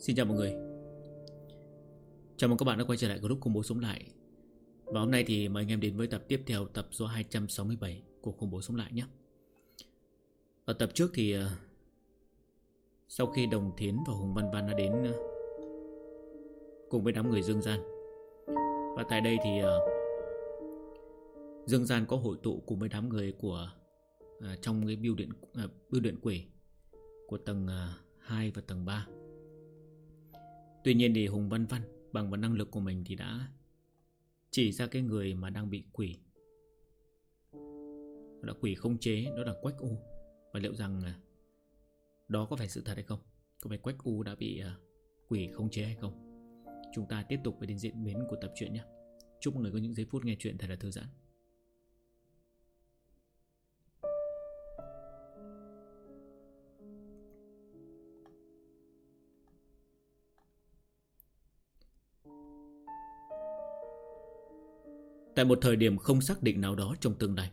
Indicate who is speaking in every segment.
Speaker 1: Xin chào mọi người. Chào mừng các bạn đã quay trở lại group Khủng Bố Sống Lại. Và hôm nay thì mời anh em đến với tập tiếp theo, tập số 267 của Khủng Bố Sống Lại nhé. Ở tập trước thì sau khi Đồng Thiến và Hùng Văn Văn đã đến cùng với đám người Dương Gian, và tại đây thì Dương Gian có hội tụ cùng với đám người của trong cái bưu điện quỷ của tầng 2 và tầng 3. Tuy nhiên thì Hùng Văn Văn bằng vào năng lực của mình thì đã chỉ ra cái người mà đang bị quỷ, là quỷ không chế, đó là Quách U. Và liệu rằng đó có phải sự thật hay không? Có phải Quách U đã bị quỷ không chế hay không? Chúng ta tiếp tục với đến diễn biến của tập truyện nhé. Chúc mọi người có những giây phút nghe chuyện thật là thư giãn. Tại một thời điểm không xác định nào đó trong tương lai,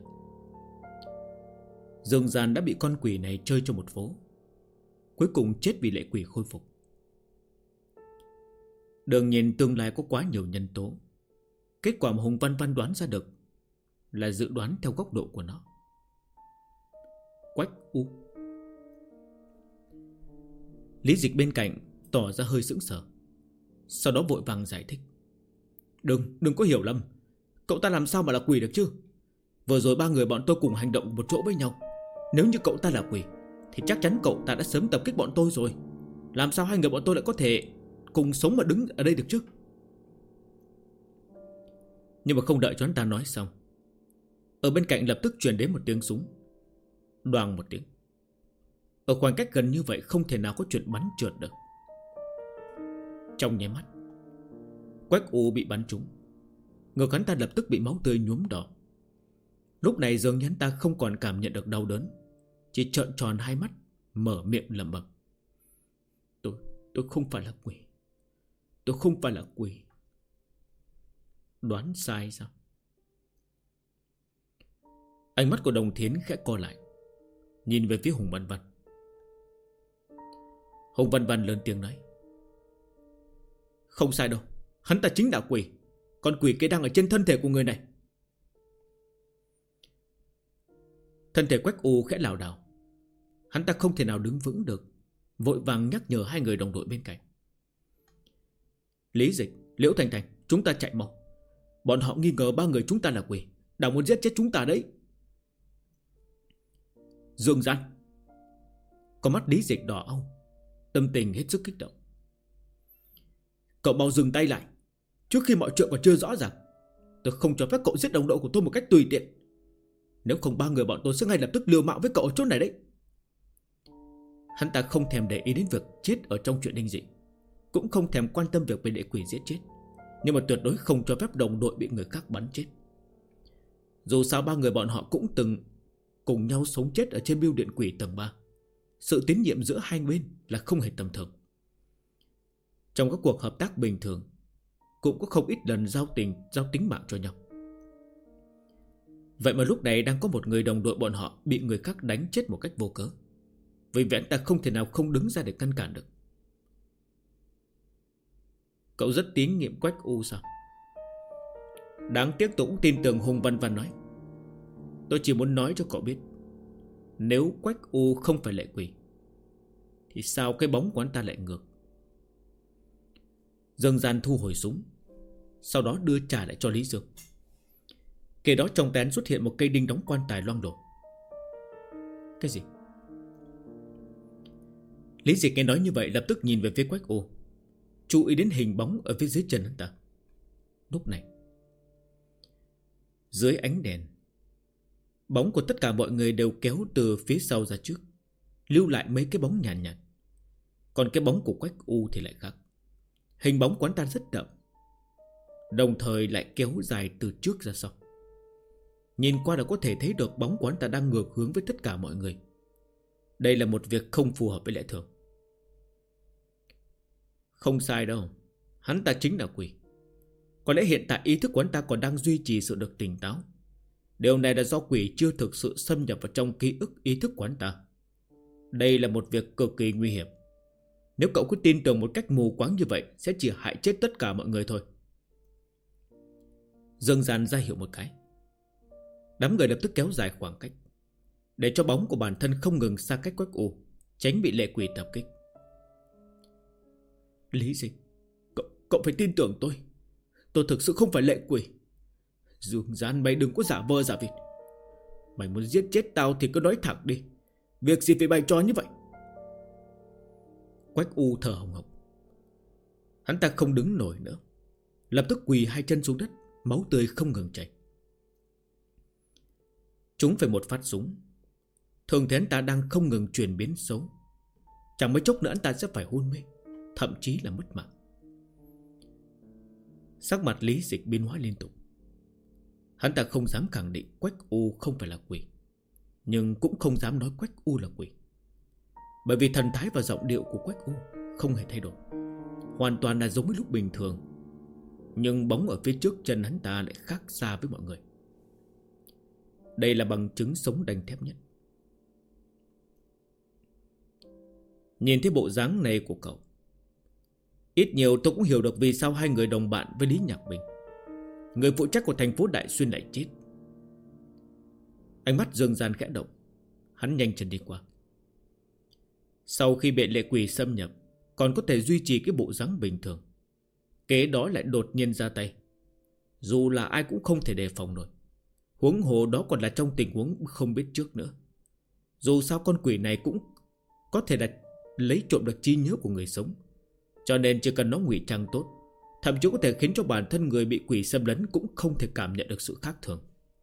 Speaker 1: Dương Gian đã bị con quỷ này chơi cho một vố, cuối cùng chết vì lệ quỷ khôi phục. Đương nhiên tương lai có quá nhiều nhân tố. Kết quả mà Hùng Văn Văn đoán ra được là dự đoán theo góc độ của nó. Quách U. Lý Dịch bên cạnh tỏ ra hơi sững sờ, sau đó vội vàng giải thích. Đừng có hiểu lầm. Cậu ta làm sao mà là quỷ được chứ? Vừa rồi ba người bọn tôi cùng hành động một chỗ với nhau. Nếu như cậu ta là quỷ thì chắc chắn cậu ta đã sớm tập kích bọn tôi rồi. Làm sao hai người bọn tôi lại có thể cùng sống mà đứng ở đây được chứ? Nhưng mà không đợi cho hắn ta nói xong, ở bên cạnh lập tức truyền đến một tiếng súng. Đoàng một tiếng. Ở khoảng cách gần như vậy không thể nào có chuyện bắn trượt được. Trong nháy mắt, Quách U bị bắn trúng. Ngực hắn ta lập tức bị máu tươi nhuốm đỏ. Lúc này dường như hắn ta không còn cảm nhận được đau đớn, chỉ trợn tròn hai mắt, mở miệng lẩm bẩm. Tôi không phải là quỷ. Tôi không phải là quỷ. Đoán sai sao? Ánh mắt của Đồng Thiến khẽ co lại, nhìn về phía Hùng Văn Văn. Hùng Văn Văn lớn tiếng nói. Không sai đâu, hắn ta chính là quỷ. Con quỷ kia đang ở trên thân thể của người này. Thân thể Quách U khẽ lảo đảo. Hắn ta không thể nào đứng vững được, vội vàng nhắc nhở hai người đồng đội bên cạnh. Lý Dịch, Liễu Thành Thành, chúng ta chạy mau. Bọn họ nghi ngờ ba người chúng ta là quỷ, đang muốn giết chết chúng ta đấy. Dương Gian. Con mắt Lý Dịch đỏ au, tâm tình hết sức kích động. Cậu mau dừng tay lại. Trước khi mọi chuyện còn chưa rõ ràng, tôi không cho phép cậu giết đồng đội của tôi một cách tùy tiện. Nếu không ba người bọn tôi sẽ ngay lập tức liều mạng với cậu ở chỗ này đấy. Hắn ta không thèm để ý đến việc chết ở trong chuyện Đinh Dị, cũng không thèm quan tâm việc bị lệ quỷ giết chết, nhưng mà tuyệt đối không cho phép đồng đội bị người khác bắn chết. Dù sao ba người bọn họ cũng từng cùng nhau sống chết ở trên bưu điện quỷ tầng 3. Sự tín nhiệm giữa hai bên là không hề tầm thường. Trong các cuộc hợp tác bình thường cũng có không ít lần giao tính mạng cho nhau. Vậy mà lúc này đang có một người đồng đội bọn họ bị người khác đánh chết một cách vô cớ. Vì vậy ta không thể nào không đứng ra để ngăn cản được. Cậu rất tín nhiệm Quách U sao? Đáng tiếc tôi cũng tin tưởng. Hùng Văn Văn nói. Tôi chỉ muốn nói cho cậu biết, nếu Quách U không phải lệ quỷ thì sao cái bóng của anh ta lại ngược? Dương Gian thu hồi súng, sau đó đưa trả lại cho Lý Dương. Kể đó trong tay xuất hiện một cây đinh đóng quan tài loang lổ. Cái gì? Lý Dịch nghe nói như vậy lập tức nhìn về phía Quách U, chú ý đến hình bóng ở phía dưới chân hắn ta. Lúc này, dưới ánh đèn, bóng của tất cả mọi người đều kéo từ phía sau ra trước, lưu lại mấy cái bóng nhàn nhạt. Còn cái bóng của Quách U thì lại khác. Hình bóng quán ta rất đậm, đồng thời lại kéo dài từ trước ra sau. Nhìn qua đã có thể thấy được bóng quán ta đang ngược hướng với tất cả mọi người. Đây là một việc không phù hợp với lẽ thường. Không sai đâu, hắn ta chính là quỷ. Có lẽ hiện tại ý thức của hắn ta còn đang duy trì sự được tỉnh táo. Điều này là do quỷ chưa thực sự xâm nhập vào trong ký ức ý thức của hắn ta. Đây là một việc cực kỳ nguy hiểm. Nếu cậu cứ tin tưởng một cách mù quáng như vậy, sẽ chỉ hại chết tất cả mọi người thôi. Dương Gian ra hiệu một cái. Đám người lập tức kéo dài khoảng cách, để cho bóng của bản thân không ngừng xa cách Quách U, tránh bị lệ quỷ tập kích. Lý Dịch, cậu phải tin tưởng tôi. Tôi thực sự không phải lệ quỷ. Dương Gian, mày đừng có giả vờ giả vịt. Mày muốn giết chết tao thì cứ nói thẳng đi. Việc gì phải bày trò như vậy? Quách U thở hồng hộc. Hắn ta không đứng nổi nữa, lập tức quỳ hai chân xuống đất, máu tươi không ngừng chảy. Chúng phải một phát súng. Thường thì hắn ta đang không ngừng chuyển biến xấu. Chẳng mấy chốc nữa hắn ta sẽ phải hôn mê, thậm chí là mất mạng. Sắc mặt Lý Dịch biến hóa liên tục. Hắn ta không dám khẳng định Quách U không phải là quỷ, nhưng cũng không dám nói Quách U là quỷ. Bởi vì thần thái và giọng điệu của Quách U không hề thay đổi, hoàn toàn là giống với lúc bình thường. Nhưng bóng ở phía trước chân hắn ta lại khác xa với mọi người. Đây là bằng chứng sống đanh thép nhất. Nhìn thấy bộ dáng này của cậu, ít nhiều tôi cũng hiểu được vì sao hai người đồng bạn với Lý Nhạc Bình, người phụ trách của thành phố Đại Xuyên, lại chết. Ánh mắt Dương Gian khẽ động. Hắn nhanh chân đi qua. Sau khi bị lệ quỷ xâm nhập, còn có thể duy trì cái bộ dáng bình thường, kế đó lại đột nhiên ra tay, dù là ai cũng không thể đề phòng nổi. Huống hồ đó còn là trong tình huống không biết trước nữa. Dù sao con quỷ này cũng có thể là lấy trộm được trí nhớ của người sống, cho nên chỉ cần nó ngụy trang tốt, thậm chí có thể khiến cho bản thân người bị quỷ xâm lấn cũng không thể cảm nhận được sự khác thường.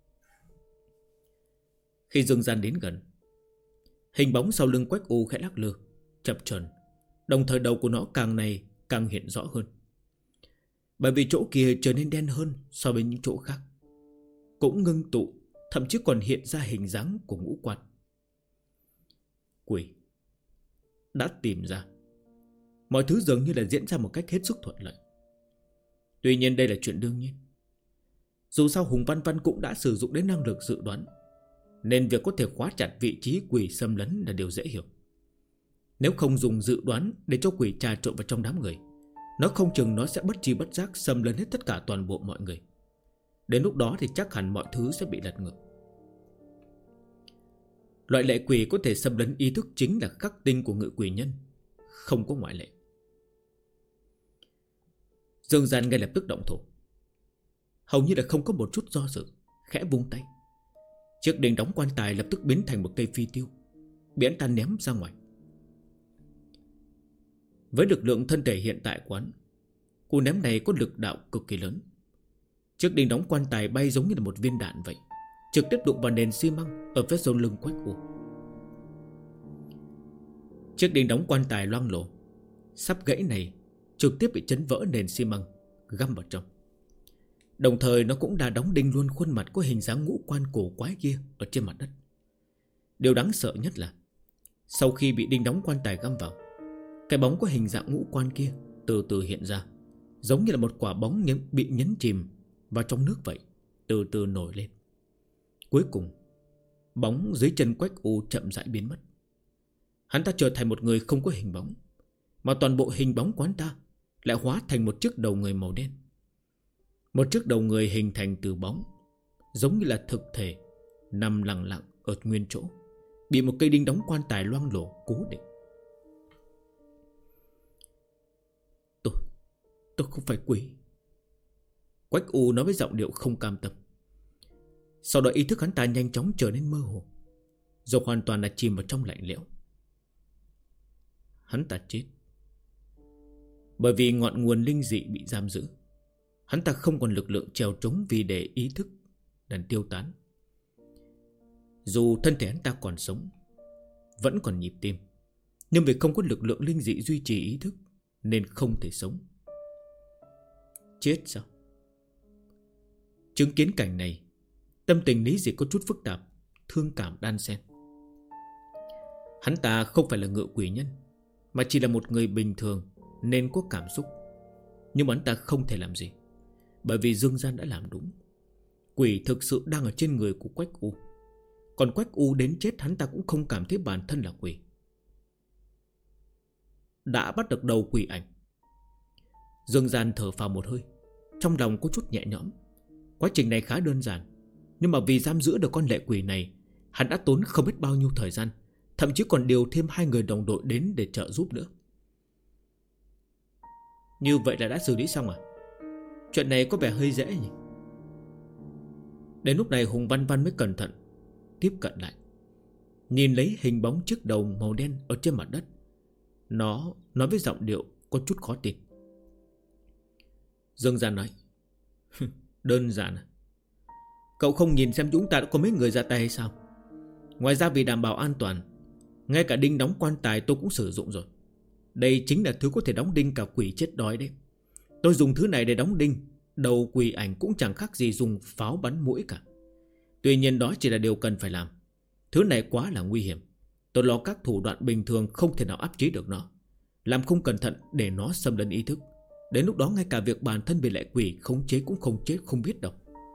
Speaker 1: Khi Dương Gian đến gần, hình bóng sau lưng Quách U khẽ lắc lư, chập chờn, đồng thời đầu của nó càng ngày càng hiện rõ hơn. Bởi vì chỗ kia trở nên đen hơn so với những chỗ khác, cũng ngưng tụ, thậm chí còn hiện ra hình dáng của ngũ quan. Quỷ đã tìm ra. Mọi thứ dường như là diễn ra một cách hết sức thuận lợi. Tuy nhiên đây là chuyện đương nhiên. Dù sao Hùng Văn Văn cũng đã sử dụng đến năng lực dự đoán, nên việc có thể khóa chặt vị trí quỷ xâm lấn là điều dễ hiểu. Nếu không dùng dự đoán để cho quỷ trà trộn vào trong đám người, nó không chừng nó sẽ bất tri bất giác xâm lấn hết tất cả toàn bộ mọi người. Đến lúc đó thì chắc hẳn mọi thứ sẽ bị lật ngược. Loại lệ quỷ có thể xâm lấn ý thức chính là khắc tinh của ngự quỷ nhân, không có ngoại lệ. Dương Gian ngay lập tức động thủ. Hầu như là không có một chút do dự, khẽ vung tay. Chiếc đinh đóng quan tài lập tức biến thành một cây phi tiêu, bị anh ta ném ra ngoài. Với lực lượng thân thể hiện tại của hắn, cú ném này có lực đạo cực kỳ lớn. Chiếc đinh đóng quan tài bay giống như là một viên đạn vậy, trực tiếp đụng vào nền xi măng ở phía sau lưng Quách U. Chiếc đinh đóng quan tài loang lổ sắp gãy này trực tiếp bị chấn vỡ nền xi măng, găm vào trong. Đồng thời nó cũng đã đóng đinh luôn khuôn mặt có hình dáng ngũ quan cổ quái kia ở trên mặt đất. Điều đáng sợ nhất là sau khi bị đinh đóng quan tài găm vào, cái bóng có hình dạng ngũ quan kia từ từ hiện ra, giống như là một quả bóng bị nhấn chìm vào trong nước vậy, từ từ nổi lên. Cuối cùng bóng dưới chân Quách U chậm rãi biến mất. Hắn ta trở thành một người không có hình bóng, mà toàn bộ hình bóng của hắn ta lại hóa thành một chiếc đầu người màu đen. Một chiếc đầu người hình thành từ bóng, giống như là thực thể, nằm lặng lặng ở nguyên chỗ, bị một cây đinh đóng quan tài loang lổ cố định. Tôi không phải quỷ. Quách U nói với giọng điệu không cam tâm. Sau đó ý thức hắn ta nhanh chóng trở nên mơ hồ, rồi hoàn toàn là chìm vào trong lạnh lẽo. Hắn ta chết bởi vì ngọn nguồn linh dị bị giam giữ. Hắn ta không còn lực lượng trèo trống vì để ý thức đàn tiêu tán. Dù thân thể hắn ta còn sống, vẫn còn nhịp tim, nhưng vì không có lực lượng linh dị duy trì ý thức nên không thể sống. Chết sao? Chứng kiến cảnh này, tâm tình Lý Dịch có chút phức tạp, thương cảm đan xen. Hắn ta không phải là ngự quỷ nhân, mà chỉ là một người bình thường nên có cảm xúc. Nhưng mà hắn ta không thể làm gì, bởi vì Dương Gian đã làm đúng. Quỷ thực sự đang ở trên người của Quách U. Còn Quách U đến chết hắn ta cũng không cảm thấy bản thân là quỷ. đã bắt được đầu quỷ ảnh. Dương Gian thở phào một hơi, trong lòng có chút nhẹ nhõm. Quá trình này khá đơn giản, nhưng mà vì giam giữ được con lệ quỷ này, hắn đã tốn không biết bao nhiêu thời gian, thậm chí còn điều thêm 2 người đồng đội đến để trợ giúp nữa. Như vậy là đã xử lý xong à? Chuyện này có vẻ hơi dễ nhỉ? Đến lúc này Hùng Văn Văn mới cẩn thận tiếp cận lại, nhìn lấy hình bóng chiếc đầu màu đen ở trên mặt đất. Nó nói với giọng điệu có chút khó tin. Dương Gian nói: đơn giản à? Cậu không nhìn xem chúng ta đã có mấy người ra tay hay sao? Ngoài ra vì đảm bảo an toàn, ngay cả đinh đóng quan tài tôi cũng sử dụng rồi. Đây chính là thứ có thể đóng đinh cả quỷ chết đói đấy. Tôi dùng thứ này để đóng đinh đầu quỷ ảnh cũng chẳng khác gì dùng pháo bắn mũi cả. Tuy nhiên đó chỉ là điều cần phải làm. Thứ này quá là nguy hiểm. Tôi lo các thủ đoạn bình thường không thể nào áp chế được nó. Làm không cẩn thận để nó xâm lấn ý thức, đến lúc đó ngay cả việc bản thân bị lệ quỷ khống chế cũng không chết không biết đâu.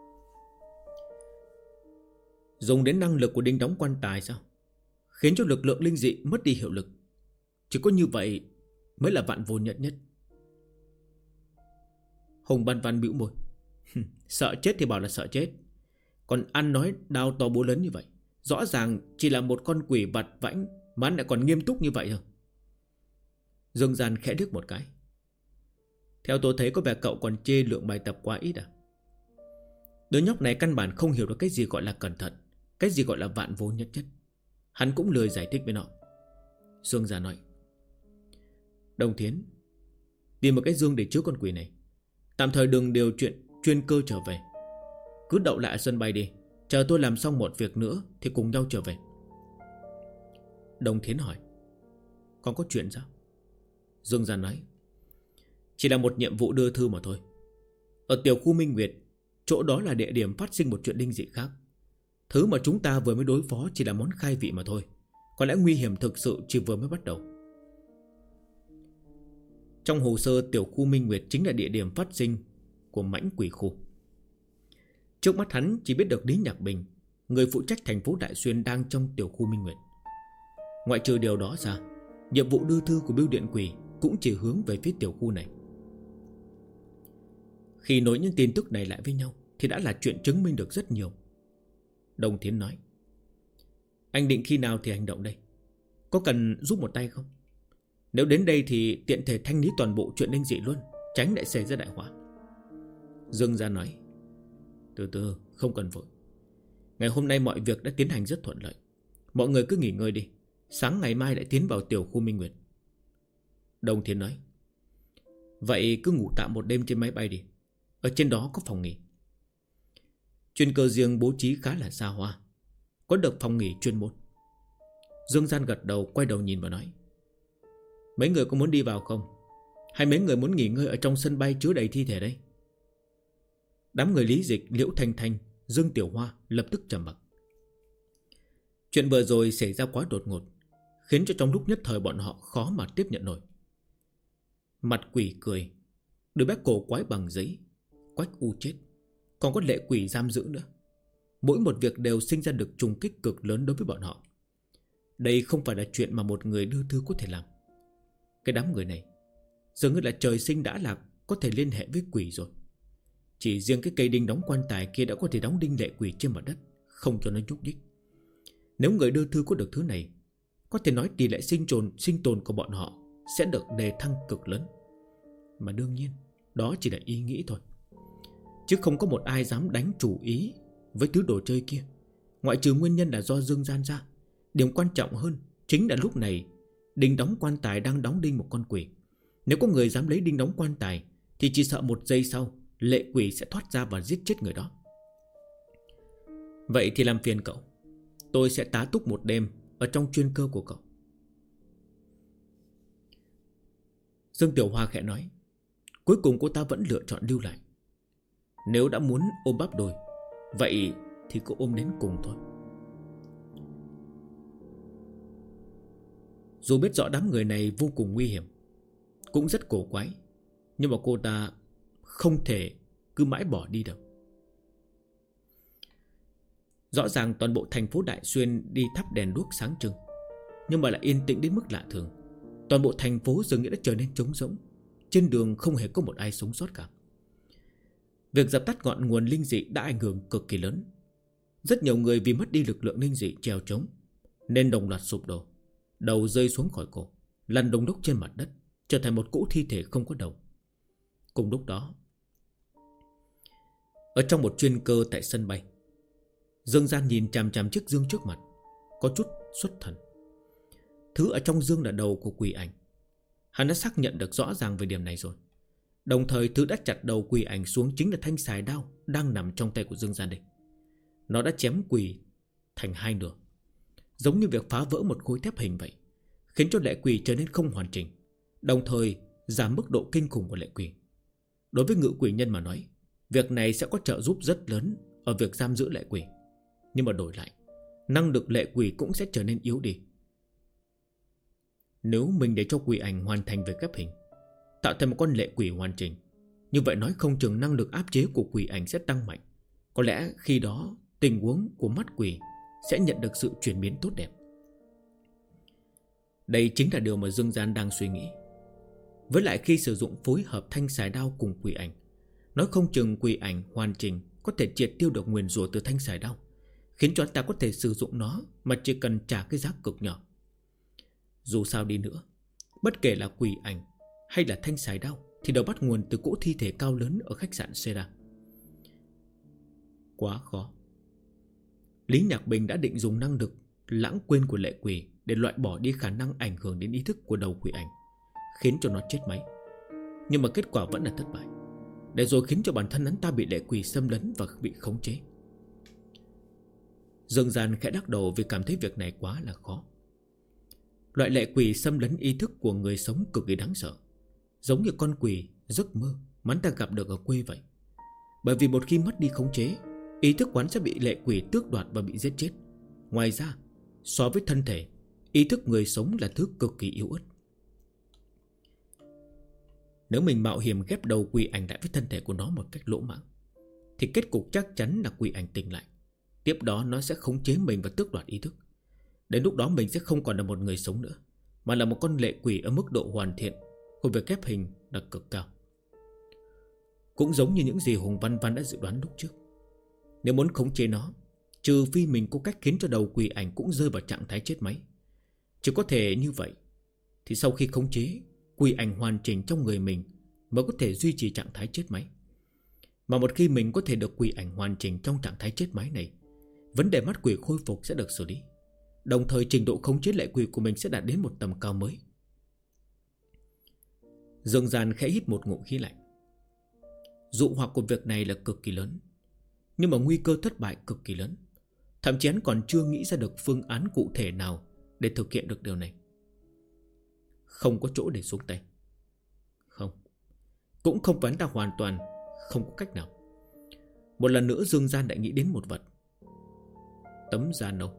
Speaker 1: Dùng đến năng lực của đinh đóng quan tài sao? Khiến cho lực lượng linh dị mất đi hiệu lực. Chỉ có như vậy mới là vạn vô nhất nhất. Hùng Văn Văn bĩu môi. Sợ chết thì bảo là sợ chết, còn ăn nói đao to búa lớn như vậy, rõ ràng chỉ là một con quỷ vặt vãnh mà anh lại còn nghiêm túc như vậy thôi. Dương Gian khẽ điếc một cái. Theo tôi thấy có vẻ cậu còn chê lượng bài tập quá ít à? Đứa nhóc này căn bản không hiểu được cái gì gọi là cẩn thận, cái gì gọi là vạn vô nhất nhất. Hắn cũng lười giải thích với nó. Dương Gian nói: Đồng Thiến, tìm một cái dương để chứa con quỷ này. Tạm thời đừng điều chuyện chuyên cơ trở về, cứ đậu lại ở sân bay đi. Chờ tôi làm xong một việc nữa thì cùng nhau trở về. Đồng Thiến hỏi: Còn có chuyện sao? Dương Gian nói: Chỉ là một nhiệm vụ đưa thư mà thôi. Ở tiểu khu Minh Nguyệt, chỗ đó là địa điểm phát sinh một chuyện linh dị khác. Thứ mà chúng ta vừa mới đối phó chỉ là món khai vị mà thôi. Có lẽ nguy hiểm thực sự chỉ vừa mới bắt đầu. Trong hồ sơ, tiểu khu Minh Nguyệt chính là địa điểm phát sinh của mãnh quỷ khu. Trước mắt hắn chỉ biết được Lý Nhạc Bình, người phụ trách thành phố Đại Xuyên, đang trong tiểu khu Minh Nguyệt. Ngoại trừ điều đó ra, nhiệm vụ đưa thư của bưu điện quỷ cũng chỉ hướng về phía tiểu khu này. Khi nối những tin tức này lại với nhau thì đã là chuyện chứng minh được rất nhiều. Đồng Thiến nói: Anh định khi nào thì hành động đây? Có cần giúp một tay không? Nếu đến đây thì tiện thể thanh lý toàn bộ chuyện linh dị luôn, tránh lại xảy ra đại họa. Dương Gian nói: Từ từ, không cần vội. Ngày hôm nay mọi việc đã tiến hành rất thuận lợi. Mọi người cứ nghỉ ngơi đi, sáng ngày mai lại tiến vào tiểu khu Minh Nguyệt. Đồng Thiến nói: Vậy cứ ngủ tạm một đêm trên máy bay đi. Ở trên đó có phòng nghỉ. Chuyên cơ riêng bố trí khá là xa hoa, có được phòng nghỉ chuyên môn. Dương Gian gật đầu, quay đầu nhìn và nói: Mấy người có muốn đi vào không? Hay mấy người muốn nghỉ ngơi ở trong sân bay chứa đầy thi thể đây? Đám người Lý Dịch, Liễu Thanh Thanh, Dương Tiểu Hoa lập tức trầm mặc. Chuyện vừa rồi xảy ra quá đột ngột, khiến cho trong lúc nhất thời bọn họ khó mà tiếp nhận nổi. Mặt quỷ cười, đứa bé cổ quái bằng giấy, Quách U chết, còn có lệ quỷ giam giữ nữa. Mỗi một việc đều sinh ra được trùng kích cực lớn đối với bọn họ. Đây không phải là chuyện mà một người đưa thư có thể làm. Cái đám người này dường như là trời sinh đã là có thể liên hệ với quỷ rồi. Chỉ riêng cái cây đinh đóng quan tài kia đã có thể đóng đinh lệ quỷ trên mặt đất, không cho nó nhúc nhích. Nếu người đưa thư có được thứ này, có thể nói tỷ lệ sinh tồn của bọn họ sẽ được đề thăng cực lớn. Mà đương nhiên đó chỉ là ý nghĩ thôi, chứ không có một ai dám đánh chủ ý với thứ đồ chơi kia. Ngoại trừ nguyên nhân là do Dương Gian ra, điểm quan trọng hơn chính là lúc này đinh đóng quan tài đang đóng đinh một con quỷ. Nếu có người dám lấy đinh đóng quan tài thì chỉ sợ một giây sau lệ quỷ sẽ thoát ra và giết chết người đó. Vậy thì làm phiền cậu, tôi sẽ tá túc một đêm ở trong chuyên cơ của cậu. Dương Tiểu Hoa khẽ nói. Cuối cùng cô ta vẫn lựa chọn lưu lại. Nếu đã muốn ôm bắp đôi, vậy thì cứ ôm đến cùng thôi. Dù biết rõ đám người này vô cùng nguy hiểm, cũng rất cổ quái, nhưng mà cô ta không thể cứ mãi bỏ đi được. Rõ ràng toàn bộ thành phố Đại Xuyên đi thắp đèn đuốc sáng trưng, nhưng mà lại yên tĩnh đến mức lạ thường. Toàn bộ thành phố dường như đã trở nên trống rỗng. Trên đường không hề có một ai sống sót cả. Việc dập tắt ngọn nguồn linh dị đã ảnh hưởng cực kỳ lớn. Rất nhiều người vì mất đi lực lượng linh dị trèo trống nên đồng loạt sụp đổ, đầu rơi xuống khỏi cổ, lăn đống đốc trên mặt đất, trở thành một cỗ thi thể không có đầu. Cùng lúc đó, ở trong một chuyên cơ tại sân bay, Dương Gian nhìn chằm chằm chiếc dương trước mặt, có chút xuất thần. Thứ ở trong dương là đầu của quỷ ảnh. Hắn đã xác nhận được rõ ràng về điểm này rồi. Đồng thời thứ đã chặt đầu quỷ ảnh xuống chính là thanh xài đao đang nằm trong tay của Dương Gian đây. Nó đã chém quỷ thành hai nửa, giống như việc phá vỡ một khối thép hình vậy, khiến cho lệ quỷ trở nên không hoàn chỉnh, đồng thời giảm mức độ kinh khủng của lệ quỷ. Đối với ngự quỷ nhân mà nói, việc này sẽ có trợ giúp rất lớn ở việc giam giữ lệ quỷ. Nhưng mà đổi lại, năng lực lệ quỷ cũng sẽ trở nên yếu đi. Nếu mình để cho quỷ ảnh hoàn thành việc ghép hình, tạo thành một con lệ quỷ hoàn chỉnh, như vậy nói không chừng năng lực áp chế của quỷ ảnh sẽ tăng mạnh. Có lẽ khi đó tình huống của mắt quỷ sẽ nhận được sự chuyển biến tốt đẹp. Đây chính là điều mà Dương Gian đang suy nghĩ. Với lại khi sử dụng phối hợp thanh xài đao cùng quỷ ảnh, nói không chừng quỷ ảnh hoàn chỉnh có thể triệt tiêu được nguyền rủa từ thanh xài đao, khiến cho anh ta có thể sử dụng nó mà chỉ cần trả cái giá cực nhỏ. Dù sao đi nữa, bất kể là quỷ ảnh hay là thanh xài đao thì đều bắt nguồn từ cỗ thi thể cao lớn ở khách sạn Sera. Quá khó. Lý Nhạc Bình đã định dùng năng lực lãng quên của lệ quỷ để loại bỏ đi khả năng ảnh hưởng đến ý thức của đầu quỷ ảnh, khiến cho nó chết máy. Nhưng mà kết quả vẫn là thất bại, để rồi khiến cho bản thân hắn ta bị lệ quỷ xâm lấn và bị khống chế. Dương Gian khẽ lắc đầu vì cảm thấy việc này quá là khó. Loại lệ quỷ xâm lấn ý thức của người sống cực kỳ đáng sợ, giống như con quỷ giấc mơ mà hắn ta gặp được ở quê vậy. Bởi vì một khi mất đi khống chế, ý thức quán sẽ bị lệ quỷ tước đoạt và bị giết chết. Ngoài ra, so với thân thể, ý thức người sống là thứ cực kỳ yếu ớt. Nếu mình mạo hiểm ghép đầu quỷ ảnh lại với thân thể của nó một cách lỗ mãng, thì kết cục chắc chắn là quỷ ảnh tỉnh lại. Tiếp đó nó sẽ khống chế mình và tước đoạt ý thức. Đến lúc đó mình sẽ không còn là một người sống nữa, mà là một con lệ quỷ ở mức độ hoàn thiện của việc ghép hình là cực cao. Cũng giống như những gì Hùng Văn Văn đã dự đoán lúc trước. Nếu muốn khống chế nó, trừ phi mình có cách khiến cho đầu quỷ ảnh cũng rơi vào trạng thái chết máy. Chỉ có thể như vậy thì sau khi khống chế, quỷ ảnh hoàn chỉnh trong người mình mới có thể duy trì trạng thái chết máy. Mà một khi mình có thể được quỷ ảnh hoàn chỉnh trong trạng thái chết máy này, vấn đề mắt quỷ khôi phục sẽ được xử lý. Đồng thời trình độ khống chế lệ quỷ của mình sẽ đạt đến một tầm cao mới. Dương Gian khẽ hít một ngụm khí lạnh. Dụ hoặc của việc này là cực kỳ lớn, nhưng mà nguy cơ thất bại cực kỳ lớn. Thậm chí hắn còn chưa nghĩ ra được phương án cụ thể nào để thực hiện được điều này. Không có chỗ để xuống tay. Không, cũng không phải hắn ta hoàn toàn không có cách nào. Một lần nữa Dương Gian đã nghĩ đến một vật. Tấm da nâu.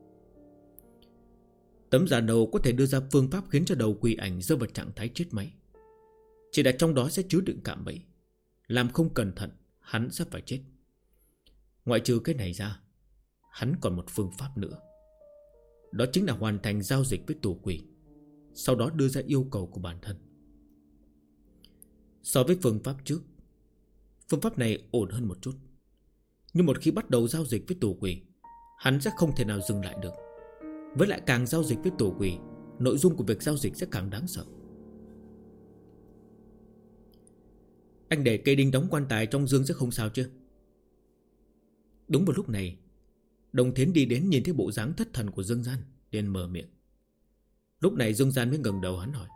Speaker 1: Tấm da nâu có thể đưa ra phương pháp khiến cho đầu quỷ ảnh rơi vào trạng thái chết máy. Chỉ là trong đó sẽ chứa đựng cạm bẫy, làm không cẩn thận hắn sẽ phải chết. Ngoại trừ cái này ra, hắn còn một phương pháp nữa. Đó chính là hoàn thành giao dịch với tù quỷ, sau đó đưa ra yêu cầu của bản thân. So với phương pháp trước, phương pháp này ổn hơn một chút. Nhưng một khi bắt đầu giao dịch với tù quỷ, hắn sẽ không thể nào dừng lại được. Với lại càng giao dịch với tù quỷ, nội dung của việc giao dịch sẽ càng đáng sợ. Anh để cây đinh đóng quan tài trong dương sẽ không sao chứ? Đúng vào lúc này, Đồng Thiến đi đến nhìn thấy bộ dáng thất thần của Dương Gian, liền mở miệng. Lúc này Dương Gian mới ngẩng đầu hắn hỏi.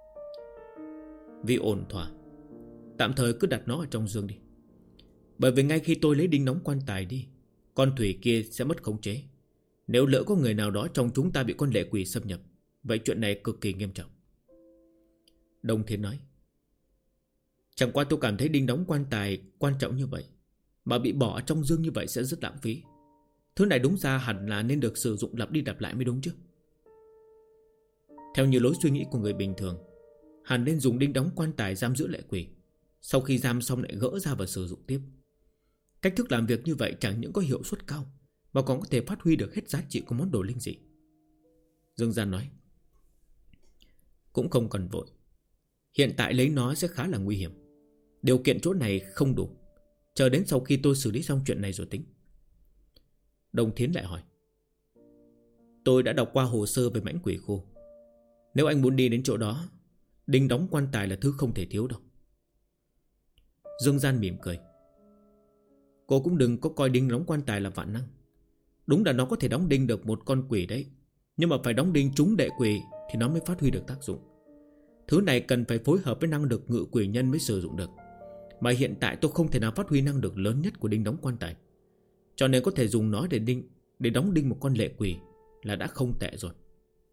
Speaker 1: Vì ổn thỏa, tạm thời cứ đặt nó ở trong dương đi. Bởi vì ngay khi tôi lấy đinh đóng quan tài đi, con thủy kia sẽ mất khống chế. Nếu lỡ có người nào đó trong chúng ta bị con lệ quỷ xâm nhập, vậy chuyện này cực kỳ nghiêm trọng. Đồng Thiến nói. Chẳng qua tôi cảm thấy đinh đóng quan tài quan trọng như vậy, mà bị bỏ ở trong dương như vậy sẽ rất lãng phí. Thứ này đúng ra hẳn là nên được sử dụng lặp đi lặp lại mới đúng chứ. Theo như lối suy nghĩ của người bình thường, hẳn nên dùng đinh đóng quan tài giam giữ lệ quỷ, sau khi giam xong lại gỡ ra và sử dụng tiếp. Cách thức làm việc như vậy chẳng những có hiệu suất cao, mà còn có thể phát huy được hết giá trị của món đồ linh dị. Dương Gian nói. Cũng không cần vội. Hiện tại lấy nó sẽ khá là nguy hiểm. Điều kiện chỗ này không đủ. Chờ đến sau khi tôi xử lý xong chuyện này rồi tính. Đồng Thiến lại hỏi. Tôi đã đọc qua hồ sơ về mãnh quỷ khu. Nếu anh muốn đi đến chỗ đó, đinh đóng quan tài là thứ không thể thiếu đâu. Dương Gian mỉm cười. Cô cũng đừng có coi đinh đóng quan tài là vạn năng. Đúng là nó có thể đóng đinh được một con quỷ đấy, nhưng mà phải đóng đinh trúng đệ quỷ thì nó mới phát huy được tác dụng. Thứ này cần phải phối hợp với năng lực ngự quỷ nhân mới sử dụng được. Mà hiện tại tôi không thể nào phát huy năng lực lớn nhất của đinh đóng quan tài, cho nên có thể dùng nó để đóng đinh một con lệ quỷ là đã không tệ rồi.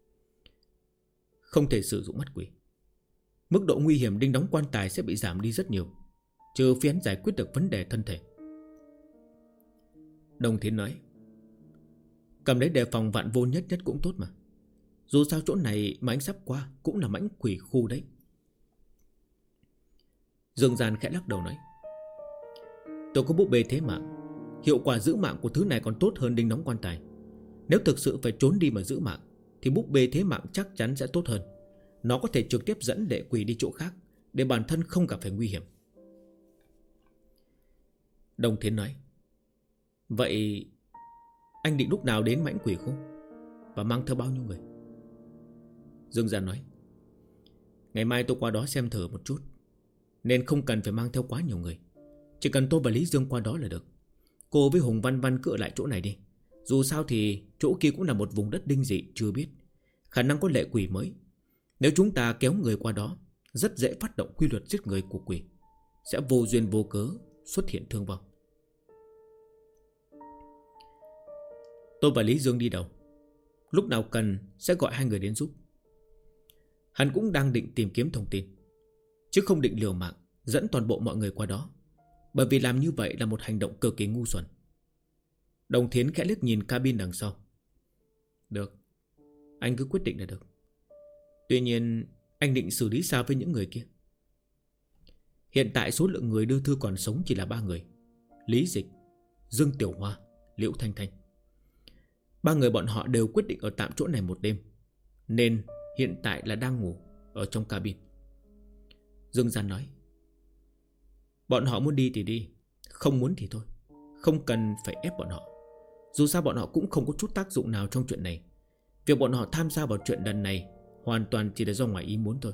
Speaker 1: Không thể sử dụng mắt quỷ. Mức độ nguy hiểm đinh đóng quan tài sẽ bị giảm đi rất nhiều, trừ phi hắn giải quyết được vấn đề thân thể. Đồng Thiến nói. Cầm đấy đề phòng vạn vô nhất nhất cũng tốt mà. Dù sao chỗ này mà anh sắp qua cũng là mãnh quỷ khu đấy. Dương Gian khẽ lắc đầu nói. Tôi có búp bê thế mạng. Hiệu quả giữ mạng của thứ này còn tốt hơn đinh đóng quan tài. Nếu thực sự phải trốn đi mà giữ mạng thì búp bê thế mạng chắc chắn sẽ tốt hơn. Nó có thể trực tiếp dẫn lệ quỷ đi chỗ khác, để bản thân không gặp phải nguy hiểm. Đồng Thiến nói. Vậy anh định lúc nào đến mãnh quỷ khu, và mang theo bao nhiêu người? Dương Gian nói. Ngày mai tôi qua đó xem thử một chút, nên không cần phải mang theo quá nhiều người. Chỉ cần tôi và Lý Dương qua đó là được. Cô với Hùng Văn Văn cứ ở lại chỗ này đi. Dù sao thì chỗ kia cũng là một vùng đất đinh dị chưa biết, khả năng có lệ quỷ mới. Nếu chúng ta kéo người qua đó, rất dễ phát động quy luật giết người của quỷ, sẽ vô duyên vô cớ xuất hiện thương vong. Tôi và Lý Dương đi đầu, lúc nào cần sẽ gọi hai người đến giúp. Hắn cũng đang định tìm kiếm thông tin, chứ không định liều mạng dẫn toàn bộ mọi người qua đó, bởi vì làm như vậy là một hành động cực kỳ ngu xuẩn. Đồng Thiến khẽ liếc nhìn cabin đằng sau. Được, anh cứ quyết định là được. Tuy nhiên anh định xử lý sao với những người kia? Hiện tại số lượng người đưa thư còn sống chỉ là 3 người: Lý Dịch, Dương Tiểu Hoa, Liễu Thanh Thanh. 3 người bọn họ đều quyết định ở tạm chỗ này một đêm, nên hiện tại là đang ngủ ở trong cabin. Dương Gian nói. Bọn họ muốn đi thì đi, không muốn thì thôi. Không cần phải ép bọn họ. Dù sao bọn họ cũng không có chút tác dụng nào trong chuyện này. Việc bọn họ tham gia vào chuyện lần này hoàn toàn chỉ là do ngoài ý muốn thôi.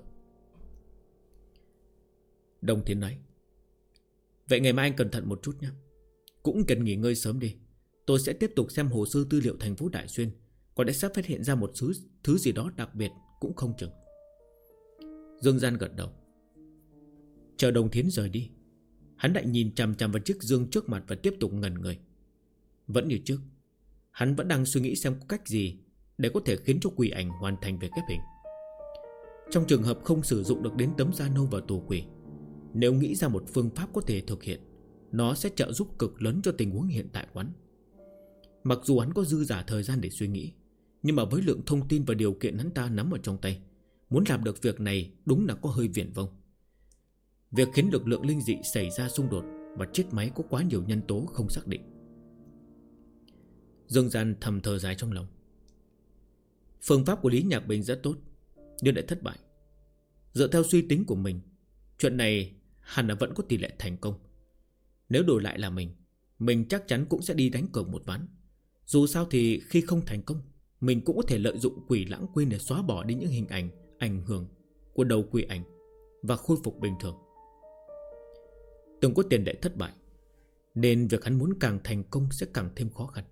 Speaker 1: Đồng Thiến nói. Vậy ngày mai anh cẩn thận một chút nhé. Cũng cần nghỉ ngơi sớm đi. Tôi sẽ tiếp tục xem hồ sơ tư liệu thành phố Đại Xuyên, có lẽ sắp phát hiện ra một thứ gì đó đặc biệt cũng không chừng. Dương Gian gật đầu. Chờ Đồng Thiến rời đi, hắn lại nhìn chằm chằm vào chiếc dương trước mặt và tiếp tục ngẩn người. Vẫn như trước, hắn vẫn đang suy nghĩ xem có cách gì để có thể khiến cho quỷ ảnh hoàn thành việc ghép hình. Trong trường hợp không sử dụng được đến tấm da nâu vào tù quỷ, nếu nghĩ ra một phương pháp có thể thực hiện, nó sẽ trợ giúp cực lớn cho tình huống hiện tại của hắn. Mặc dù hắn có dư giả thời gian để suy nghĩ, nhưng mà với lượng thông tin và điều kiện hắn ta nắm ở trong tay, muốn làm được việc này đúng là có hơi viển vông. Việc khiến lực lượng linh dị xảy ra xung đột và chết máy có quá nhiều nhân tố không xác định. Dương Gian thầm thở dài trong lòng. Phương pháp của Lý Nhạc Bình rất tốt, nhưng lại thất bại. Dựa theo suy tính của mình, chuyện này hẳn là vẫn có tỷ lệ thành công. Nếu đổi lại là mình chắc chắn cũng sẽ đi đánh cược một ván. Dù sao thì khi không thành công, mình cũng có thể lợi dụng quỷ lãng quên để xóa bỏ đi những hình ảnh ảnh hưởng của đầu quỷ ảnh và khôi phục bình thường. Từng có tiền lệ thất bại, nên việc hắn muốn càng thành công sẽ càng thêm khó khăn.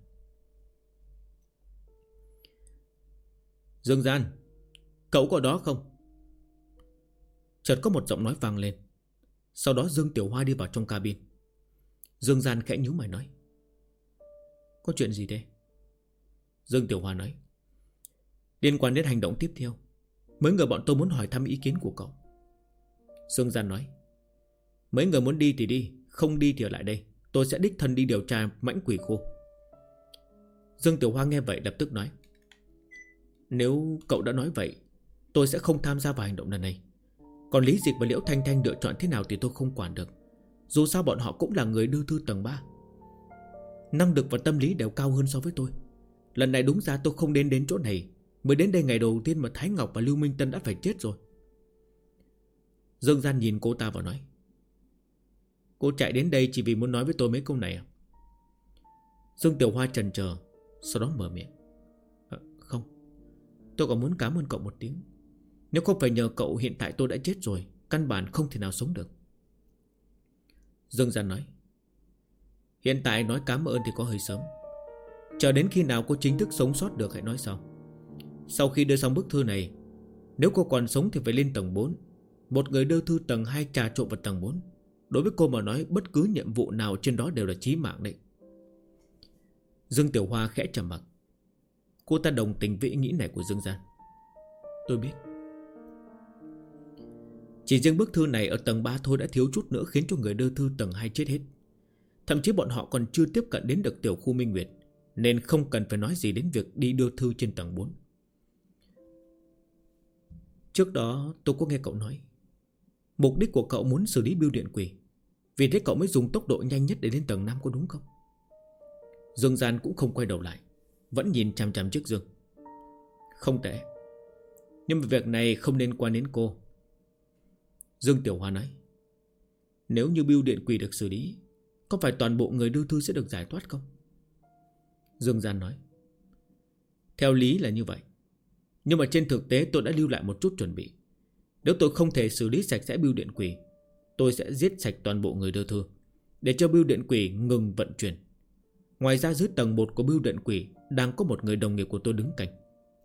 Speaker 1: Dương Gian, cậu có ở đó không? Chợt có một giọng nói vang lên. Sau đó Dương Tiểu Hoa đi vào trong cabin. Dương Gian khẽ nhíu mày nói. Có chuyện gì đây? Dương Tiểu Hoa nói. Liên quan đến hành động tiếp theo, mấy người bọn tôi muốn hỏi thăm ý kiến của cậu. Dương Gian nói. Mấy người muốn đi thì đi, không đi thì ở lại đây. Tôi sẽ đích thân đi điều tra mãnh quỷ khu. Dương Tiểu Hoa nghe vậy lập tức nói. Nếu cậu đã nói vậy, tôi sẽ không tham gia vào hành động lần này. Còn Lý Dịch và Liễu Thanh Thanh lựa chọn thế nào thì tôi không quản được. Dù sao bọn họ cũng là người đưa thư tầng 3, năng lực và tâm lý đều cao hơn so với tôi. Lần này đúng ra tôi không đến chỗ này, mới đến đây ngày đầu tiên mà Thái Ngọc và Lưu Minh Tân đã phải chết rồi. Dương Gian nhìn cô ta và nói: Cô chạy đến đây chỉ vì muốn nói với tôi mấy câu này à? Dương Tiểu Hoa chần chờ, sau đó mở miệng: Không, tôi còn muốn cảm ơn cậu một tiếng. Nếu không phải nhờ cậu, hiện tại tôi đã chết rồi, căn bản không thể nào sống được. Dương Gian nói: Hiện tại nói cảm ơn thì có hơi sớm. Chờ đến khi nào cô chính thức sống sót được hãy nói sau. Sau khi đưa xong bức thư này, nếu cô còn sống thì phải lên tầng 4. Một người đưa thư tầng 2 trà trộn vào tầng 4. Đối với cô mà nói, bất cứ nhiệm vụ nào trên đó đều là chí mạng đấy. Dương Tiểu Hoa khẽ trầm mặc. Cô ta đồng tình với ý nghĩ này của Dương Gian. Tôi biết. Chỉ riêng bức thư này ở tầng 3 thôi đã thiếu chút nữa khiến cho người đưa thư tầng 2 chết hết. Thậm chí bọn họ còn chưa tiếp cận đến được tiểu khu Minh Nguyệt, nên không cần phải nói gì đến việc đi đưa thư trên tầng 4. Trước đó tôi có nghe cậu nói mục đích của cậu muốn xử lý bưu điện quỷ, vì thế cậu mới dùng tốc độ nhanh nhất để lên tầng 5, có đúng không? Dương Gian cũng không quay đầu lại, vẫn nhìn chằm chằm trước Dương. Không tệ, nhưng mà việc này không liên quan đến cô. Dương Tiểu Hoa nói: Nếu như bưu điện quỷ được xử lý, có phải toàn bộ người đưa thư sẽ được giải thoát không? Dương Gian nói: Theo lý là như vậy, nhưng mà trên thực tế tôi đã lưu lại một chút chuẩn bị. Nếu tôi không thể xử lý sạch sẽ bưu điện quỷ, tôi sẽ giết sạch toàn bộ người đưa thư, để cho bưu điện quỷ ngừng vận chuyển. Ngoài ra dưới tầng 1 của bưu điện quỷ đang có một người đồng nghiệp của tôi đứng cạnh.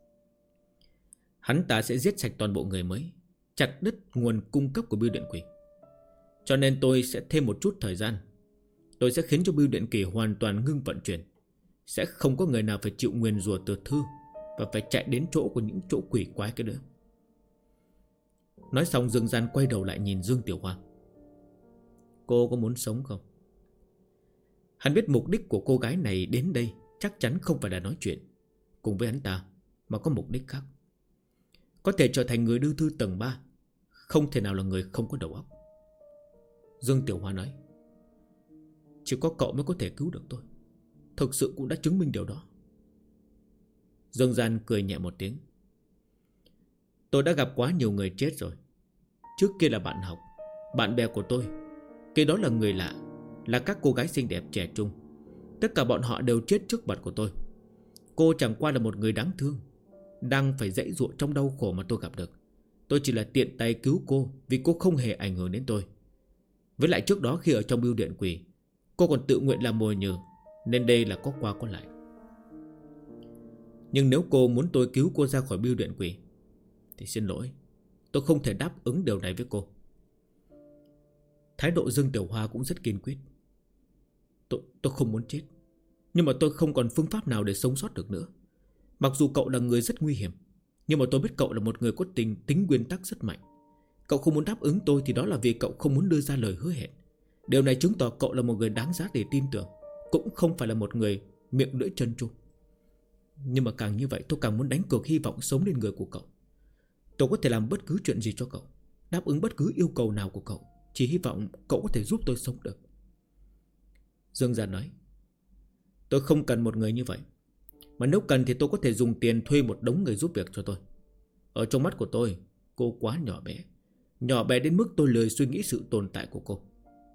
Speaker 1: Hắn ta sẽ giết sạch toàn bộ người mới, chặt đứt nguồn cung cấp của bưu điện quỷ. Cho nên tôi sẽ thêm một chút thời gian. Tôi sẽ khiến cho bưu điện quỷ hoàn toàn ngưng vận chuyển. Sẽ không có người nào phải chịu nguyền rủa từ thư và phải chạy đến chỗ của những chỗ quỷ quái cái nữa. Nói xong Dương Gian quay đầu lại nhìn Dương Tiểu Hoa. Cô có muốn sống không? Hắn biết mục đích của cô gái này đến đây chắc chắn không phải là nói chuyện cùng với hắn ta, mà có mục đích khác. Có thể trở thành người đưa thư tầng 3, không thể nào là người không có đầu óc. Dương Tiểu Hoa nói: Chỉ có cậu mới có thể cứu được tôi. Thực sự cũng đã chứng minh điều đó. Dương Gian cười nhẹ một tiếng. Tôi đã gặp quá nhiều người chết rồi. Trước kia là bạn học, bạn bè của tôi. Kế đó là người lạ, là các cô gái xinh đẹp trẻ trung. Tất cả bọn họ đều chết trước mặt của tôi. Cô chẳng qua là một người đáng thương, đang phải giãy giụa trong đau khổ mà tôi gặp được. Tôi chỉ là tiện tay cứu cô, vì cô không hề ảnh hưởng đến tôi. Với lại trước đó khi ở trong bưu điện quỷ, cô còn tự nguyện làm mồi nhử, nên đây là có qua có lại. Nhưng nếu cô muốn tôi cứu cô ra khỏi bưu điện quỷ thì xin lỗi, tôi không thể đáp ứng điều này với cô. Thái độ Dương Tiểu Hoa cũng rất kiên quyết. Tôi không muốn chết, nhưng mà tôi không còn phương pháp nào để sống sót được nữa. Mặc dù cậu là người rất nguy hiểm, nhưng mà tôi biết cậu là một người có tính nguyên tắc rất mạnh. Cậu không muốn đáp ứng tôi thì đó là vì cậu không muốn đưa ra lời hứa hẹn. Điều này chứng tỏ cậu là một người đáng giá để tin tưởng, cũng không phải là một người miệng lưỡi chân tru. Nhưng mà càng như vậy tôi càng muốn đánh cược hy vọng sống lên người của cậu. Tôi có thể làm bất cứ chuyện gì cho cậu, đáp ứng bất cứ yêu cầu nào của cậu, chỉ hy vọng cậu có thể giúp tôi sống được. Dương Gian nói: Tôi không cần một người như vậy, mà nếu cần thì tôi có thể dùng tiền thuê một đống người giúp việc cho tôi. Ở trong mắt của tôi, cô quá nhỏ bé, nhỏ bé đến mức tôi lười suy nghĩ sự tồn tại của cô.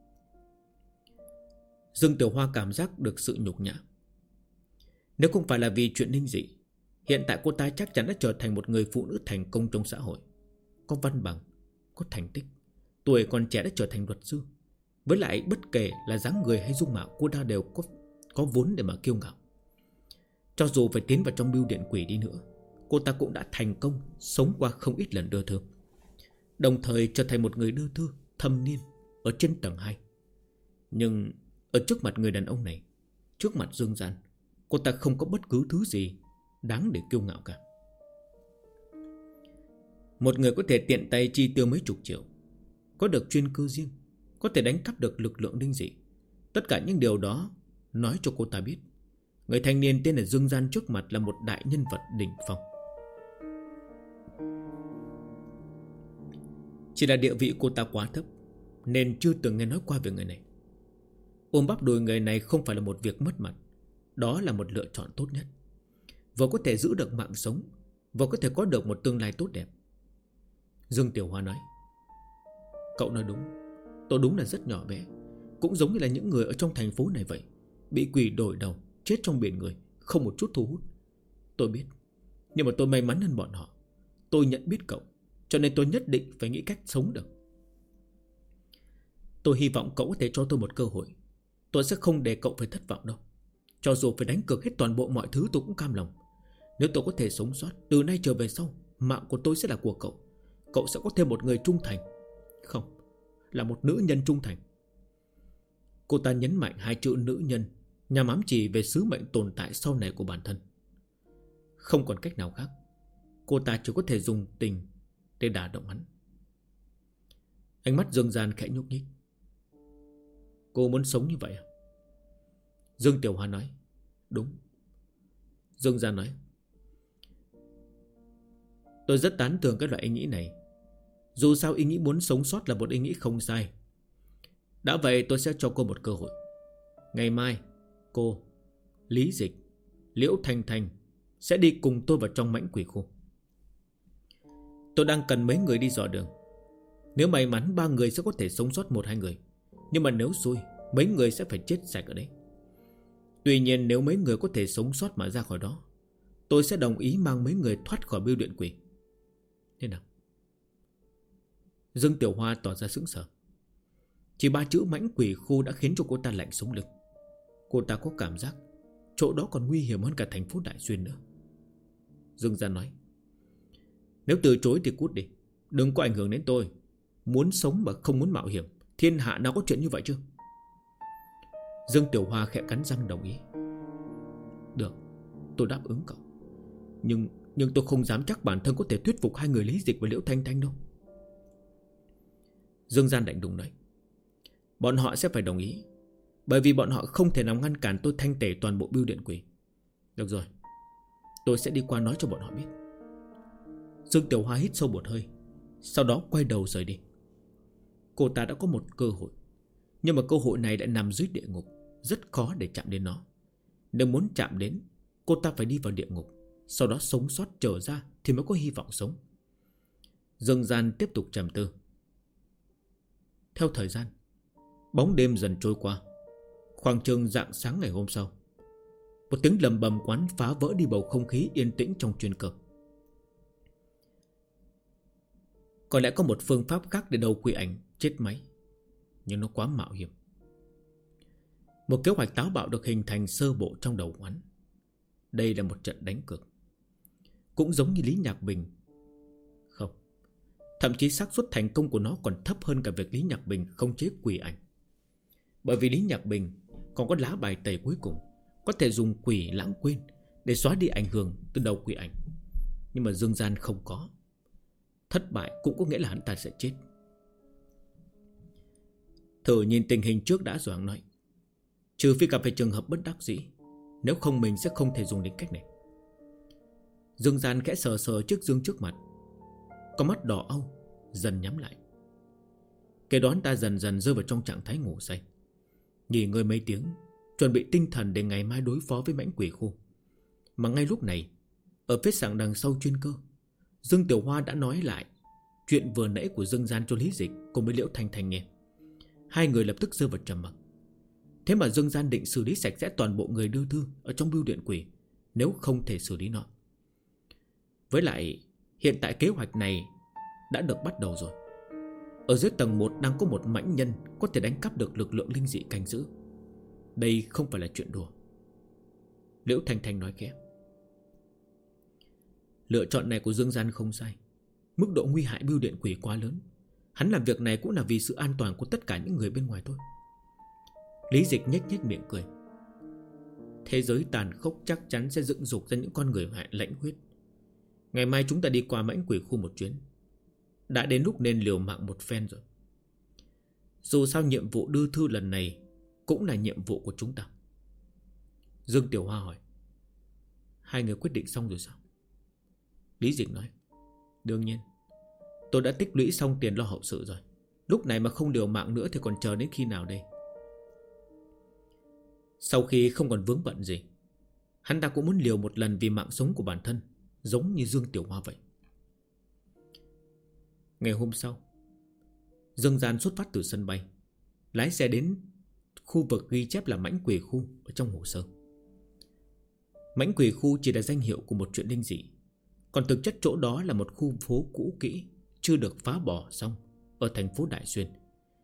Speaker 1: Dương Tiểu Hoa cảm giác được sự nhục nhã. Nếu không phải là vì chuyện ninh dị, hiện tại cô ta chắc chắn đã trở thành một người phụ nữ thành công trong xã hội, có văn bằng, có thành tích, tuổi còn trẻ đã trở thành luật sư. Với lại bất kể là dáng người hay dung mạo, cô ta đều có vốn để mà kiêu ngạo. Cho dù phải tiến vào trong bưu điện quỷ đi nữa, cô ta cũng đã thành công sống qua không ít lần đưa thư, đồng thời trở thành một người đưa thư thâm niên ở trên tầng 2. Nhưng ở trước mặt người đàn ông này, trước mặt Dương Gian, cô ta không có bất cứ thứ gì đáng để kiêu ngạo cả. Một người có thể tiện tay chi tiêu mấy chục triệu, có được chuyên cơ riêng, có thể đánh cắp được lực lượng linh dị. Tất cả những điều đó nói cho cô ta biết người thanh niên tên là Dương Gian trước mặt là một đại nhân vật đỉnh phong. Chỉ là địa vị cô ta quá thấp nên chưa từng nghe nói qua về người này. Ôm bắp đùi người này không phải là một việc mất mặt, đó là một lựa chọn tốt nhất. Vừa có thể giữ được mạng sống, vừa có thể có được một tương lai tốt đẹp. Dương Tiểu Hoa nói: Cậu nói đúng. Tôi đúng là rất nhỏ bé, cũng giống như là những người ở trong thành phố này vậy, bị quỷ đổi đầu, chết trong biển người, không một chút thu hút. Tôi biết, nhưng mà tôi may mắn hơn bọn họ. Tôi nhận biết cậu, cho nên tôi nhất định phải nghĩ cách sống được. Tôi hy vọng cậu có thể cho tôi một cơ hội. Tôi sẽ không để cậu phải thất vọng đâu. Cho dù phải đánh cược hết toàn bộ mọi thứ tôi cũng cam lòng. Nếu tôi có thể sống sót, từ nay trở về sau, mạng của tôi sẽ là của cậu. Cậu sẽ có thêm một người trung thành. Không, là một nữ nhân trung thành. Cô ta nhấn mạnh hai chữ nữ nhân, nhằm ám chỉ về sứ mệnh tồn tại sau này của bản thân. Không còn cách nào khác, cô ta chỉ có thể dùng tình để đả động hắn. Ánh mắt Dương Gian khẽ nhúc nhích. Cô muốn sống như vậy à? Dương Tiểu Hoa nói. Đúng. Dương Gian nói. Tôi rất tán thưởng cái loại ý nghĩ này. Dù sao ý nghĩ muốn sống sót là một ý nghĩ không sai. Đã vậy tôi sẽ cho cô một cơ hội. Ngày mai cô, Lý Dịch, Liễu Thanh Thanh sẽ đi cùng tôi vào trong mãnh quỷ khu. Tôi đang cần mấy người đi dò đường. Nếu may mắn 3 người sẽ có thể sống sót 1-2 người. Nhưng mà nếu xui, mấy người sẽ phải chết sạch ở đấy. Tuy nhiên nếu mấy người có thể sống sót mà ra khỏi đó, tôi sẽ đồng ý mang mấy người thoát khỏi bưu điện quỷ. Thế nào? Dương Tiểu Hoa tỏ ra sững sờ. Chỉ 3 chữ mãnh quỷ khu đã khiến cho cô ta lạnh sống lưng. Cô ta có cảm giác chỗ đó còn nguy hiểm hơn cả thành phố Đại Xuyên nữa. Dương Gian nói. Nếu từ chối thì cút đi, đừng có ảnh hưởng đến tôi. Muốn sống mà không muốn mạo hiểm, thiên hạ nào có chuyện như vậy chứ? Dương Tiểu Hoa khẽ cắn răng đồng ý. Được, tôi đáp ứng cậu. Nhưng tôi không dám chắc bản thân có thể thuyết phục 2 người Lý Dịch và Liễu Thanh Thanh đâu. Dương Gian lạnh lùng nói. Bọn họ sẽ phải đồng ý, bởi vì bọn họ không thể nào ngăn cản tôi thanh tẩy toàn bộ bưu điện quỷ. Được rồi, tôi sẽ đi qua nói cho bọn họ biết. Dương Tiểu Hoa hít sâu một hơi, sau đó quay đầu rời đi. Cô ta đã có một cơ hội, nhưng mà cơ hội này đã nằm dưới địa ngục, rất khó để chạm đến nó. Nếu muốn chạm đến, cô ta phải đi vào địa ngục, sau đó sống sót trở ra thì mới có hy vọng sống. Dương Gian tiếp tục trầm tư. Theo thời gian, bóng đêm dần trôi qua. Khoảng chừng rạng sáng ngày hôm sau, một tiếng lầm bầm quán phá vỡ đi bầu không khí yên tĩnh trong chuyên cơ. Có lẽ có một phương pháp khác để đầu quỷ ảnh chết máy, nhưng nó quá mạo hiểm. Một kế hoạch táo bạo được hình thành sơ bộ trong đầu hắn. Đây là một trận đánh cược. Cũng giống như Lý Nhạc Bình. Không, thậm chí xác suất thành công của nó còn thấp hơn cả việc Lý Nhạc Bình không chế quỷ ảnh. Bởi vì Lý Nhạc Bình còn có lá bài tẩy cuối cùng, có thể dùng quỷ lãng quên để xóa đi ảnh hưởng từ đầu quỷ ảnh. Nhưng mà Dương Gian không có. Thất bại cũng có nghĩa là hắn ta sẽ chết. Thử nhìn tình hình trước đã rồi hắn nói. Trừ phi gặp phải trường hợp bất đắc dĩ, nếu không mình sẽ không thể dùng đến cách này. Dương Gian khẽ sờ sờ chiếc dương trước mặt. Con mắt đỏ au dần nhắm lại. Kế đó hắn ta dần dần rơi vào trong trạng thái ngủ say, nghỉ ngơi mấy tiếng, chuẩn bị tinh thần để ngày mai đối phó với mãnh quỷ khu. Mà ngay lúc này, ở phía sảng đằng sau chuyên cơ, Dương Tiểu Hoa đã nói lại chuyện vừa nãy của Dương Gian cho Lý Dịch cùng với Liễu Thanh Thanh nghe. Hai người lập tức rơi vào trầm mặc. Thế mà Dương Gian định xử lý sạch sẽ toàn bộ người đưa thư ở trong bưu điện quỷ, nếu không thể xử lý nó. Với lại hiện tại kế hoạch này đã được bắt đầu rồi. Ở dưới tầng 1 đang có một mãnh nhân có thể đánh cắp được lực lượng linh dị canh giữ. Đây không phải là chuyện đùa. Liễu Thanh Thanh nói khẽ. Lựa chọn này của Dương Gian không sai. Mức độ nguy hại bưu điện quỷ quá lớn. Hắn làm việc này cũng là vì sự an toàn của tất cả những người bên ngoài thôi. Lý Dịch nhếch nhếch miệng cười. Thế giới tàn khốc chắc chắn sẽ dựng dục ra những con người lãnh huyết. Ngày mai chúng ta đi qua mãnh quỷ khu một chuyến. Đã đến lúc nên liều mạng một phen rồi. Dù sao nhiệm vụ đưa thư lần này cũng là nhiệm vụ của chúng ta. Dương Tiểu Hoa hỏi. Hai người quyết định xong rồi sao? Lý Dịch nói. Đương nhiên. Tôi đã tích lũy xong tiền lo hậu sự rồi. Lúc này mà không liều mạng nữa thì còn chờ đến khi nào đây? Sau khi không còn vướng bận gì, hắn ta cũng muốn liều một lần vì mạng sống của bản thân, giống như Dương Tiểu Hoa vậy. Ngày hôm sau, Dương Gian xuất phát từ sân bay, lái xe đến khu vực ghi chép là Mãnh Quỷ Khu ở trong hồ sơ. Mãnh Quỷ Khu chỉ là danh hiệu của một chuyện linh dị, còn thực chất chỗ đó là một khu phố cũ kỹ chưa được phá bỏ xong ở thành phố Đại Xuyên.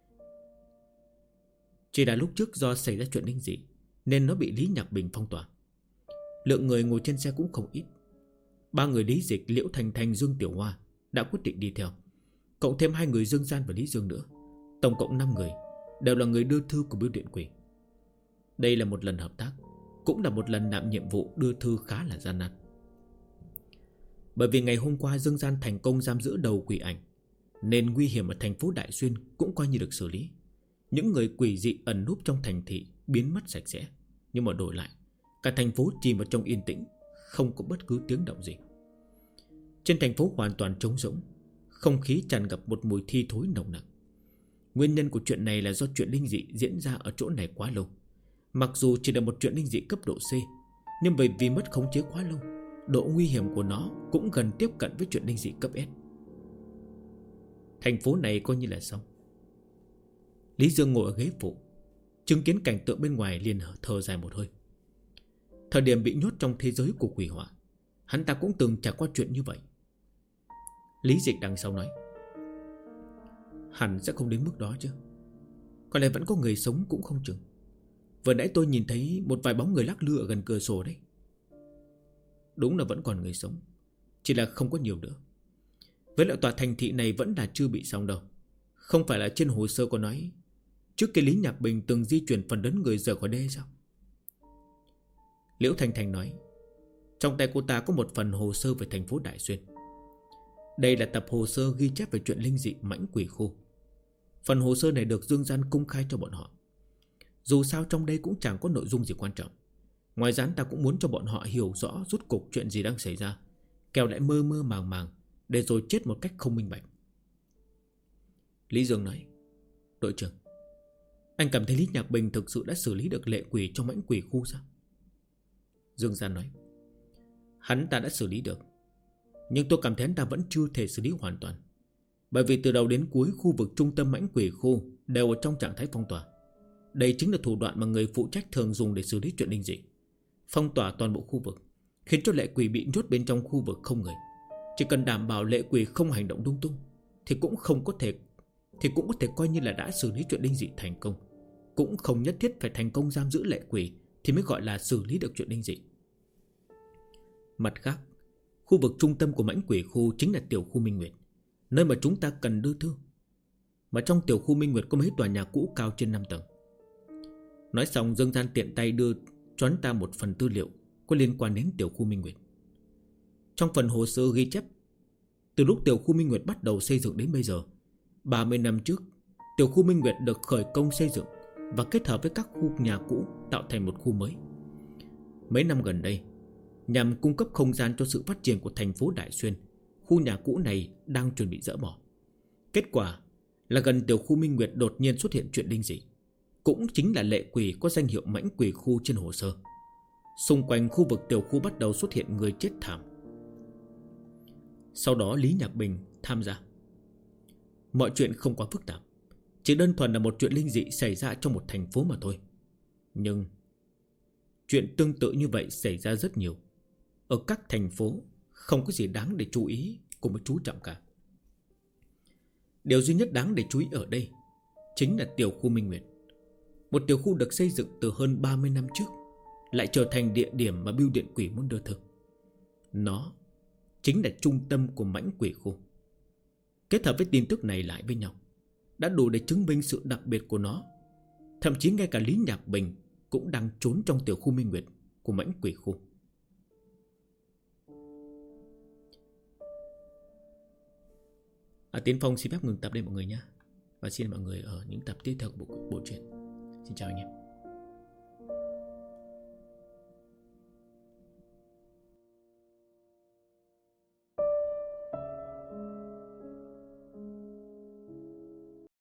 Speaker 1: Chỉ là lúc trước do xảy ra chuyện linh dị nên nó bị Lý Nhạc Bình phong tỏa. Lượng người ngồi trên xe cũng không ít. 3 người Lý Dịch, Liễu Thành Thành, Dương Tiểu Hoa đã quyết định đi theo, cộng thêm 2 người Dương Gian và Lý Dương nữa. Tổng cộng 5 người, đều là người đưa thư của Bưu Điện Quỷ. Đây là một lần hợp tác, cũng là một lần làm nhiệm vụ đưa thư khá là gian nan. Bởi vì ngày hôm qua Dương Gian thành công giam giữ đầu quỷ ảnh, nên nguy hiểm ở thành phố Đại Xuyên cũng coi như được xử lý. Những người quỷ dị ẩn núp trong thành thị biến mất sạch sẽ. Nhưng mà đổi lại, cả thành phố chìm vào trong yên tĩnh, không có bất cứ tiếng động gì. Trên thành phố hoàn toàn trống rỗng, không khí tràn ngập một mùi thi thối nồng nặc. Nguyên nhân của chuyện này là do chuyện linh dị diễn ra ở chỗ này quá lâu. Mặc dù chỉ là một chuyện linh dị cấp độ C, nhưng bởi vì mất khống chế quá lâu, độ nguy hiểm của nó cũng gần tiếp cận với chuyện linh dị cấp S. Thành phố này coi như là xong. Lý Dương ngồi ở ghế phụ, chứng kiến cảnh tượng bên ngoài liền thở dài một hơi. Thời điểm bị nhốt trong thế giới của quỷ hỏa, hắn ta cũng từng trải qua chuyện như vậy. Lý Dịch đằng sau nói: hẳn sẽ không đến mức đó chứ, có lẽ vẫn có người sống cũng không chừng. Vừa nãy tôi nhìn thấy một vài bóng người lắc lư ở gần cửa sổ đấy. Đúng là vẫn còn người sống, chỉ là không có nhiều nữa. Với lại tòa thành thị này vẫn là chưa bị xong đâu. Không phải là trên hồ sơ có nói trước kia Lý Nhạc Bình từng di chuyển phần lớn người rời khỏi đây sao? Liễu Thanh Thanh nói: trong tay cô ta có một phần hồ sơ về thành phố Đại Xuyên. Đây là tập hồ sơ ghi chép về chuyện linh dị Mãnh Quỷ Khu. Phần hồ sơ này được Dương Gian công khai cho bọn họ. Dù sao trong đây cũng chẳng có nội dung gì quan trọng. Ngoài ra ta cũng muốn cho bọn họ hiểu rõ rốt cuộc chuyện gì đang xảy ra, kẻo lại mơ mơ màng màng để rồi chết một cách không minh bạch. Lý Dương nói: đội trưởng, anh cảm thấy Lý Nhạc Bình thực sự đã xử lý được lệ quỷ trong Mãnh Quỷ Khu sao? Dương Gian nói: hắn ta đã xử lý được, nhưng tôi cảm thấy hắn ta vẫn chưa thể xử lý hoàn toàn. Bởi vì từ đầu đến cuối khu vực trung tâm Mãnh Quỷ Khu đều ở trong trạng thái phong tỏa. Đây chính là thủ đoạn mà người phụ trách thường dùng để xử lý chuyện linh dị. Phong tỏa toàn bộ khu vực, khiến cho lệ quỷ bị nhốt bên trong khu vực không người. Chỉ cần đảm bảo lệ quỷ không hành động lung tung thì cũng có thể coi như là đã xử lý chuyện linh dị thành công. Cũng không nhất thiết phải thành công giam giữ lệ quỷ thì mới gọi là xử lý được chuyện linh dị. Mặt khác, khu vực trung tâm của Mãnh Quỷ Khu chính là tiểu khu Minh Nguyệt, nơi mà chúng ta cần đưa thư. Mà trong tiểu khu Minh Nguyệt có mấy tòa nhà cũ cao trên 5 tầng. Nói xong, Dương Gian tiện tay đưa cho hắn ta một phần tư liệu có liên quan đến tiểu khu Minh Nguyệt. Trong phần hồ sơ ghi chép, từ lúc tiểu khu Minh Nguyệt bắt đầu xây dựng đến bây giờ, 30 năm trước, tiểu khu Minh Nguyệt được khởi công xây dựng và kết hợp với các khu nhà cũ tạo thành một khu mới. Mấy năm gần đây, nhằm cung cấp không gian cho sự phát triển của thành phố Đại Xuyên, khu nhà cũ này đang chuẩn bị dỡ bỏ. Kết quả là gần tiểu khu Minh Nguyệt đột nhiên xuất hiện chuyện linh dị, cũng chính là lệ quỷ có danh hiệu Mãnh Quỷ Khu trên hồ sơ. Xung quanh khu vực tiểu khu bắt đầu xuất hiện người chết thảm. Sau đó Lý Nhạc Bình tham gia. Mọi chuyện không quá phức tạp, chỉ đơn thuần là một chuyện linh dị xảy ra trong một thành phố mà thôi. Nhưng chuyện tương tự như vậy xảy ra rất nhiều ở các thành phố, không có gì đáng để chú ý cùng với chú trọng cả. Điều duy nhất đáng để chú ý ở đây chính là tiểu khu Minh Nguyệt. Một tiểu khu được xây dựng từ hơn 30 năm trước lại trở thành địa điểm mà Bưu Điện Quỷ muốn đưa thư. Nó chính là trung tâm của Mãnh Quỷ Khu. Kết hợp với tin tức này lại với nhau đã đủ để chứng minh sự đặc biệt của nó. Thậm chí ngay cả Lý Nhạc Bình cũng đang trốn trong tiểu khu Minh Nguyệt của Mãnh Quỷ Khu. Tiến Phong xin phép ngừng tập đây mọi người nhé, và xin mọi người ở những tập tiếp theo của bộ truyện. Xin chào anh em.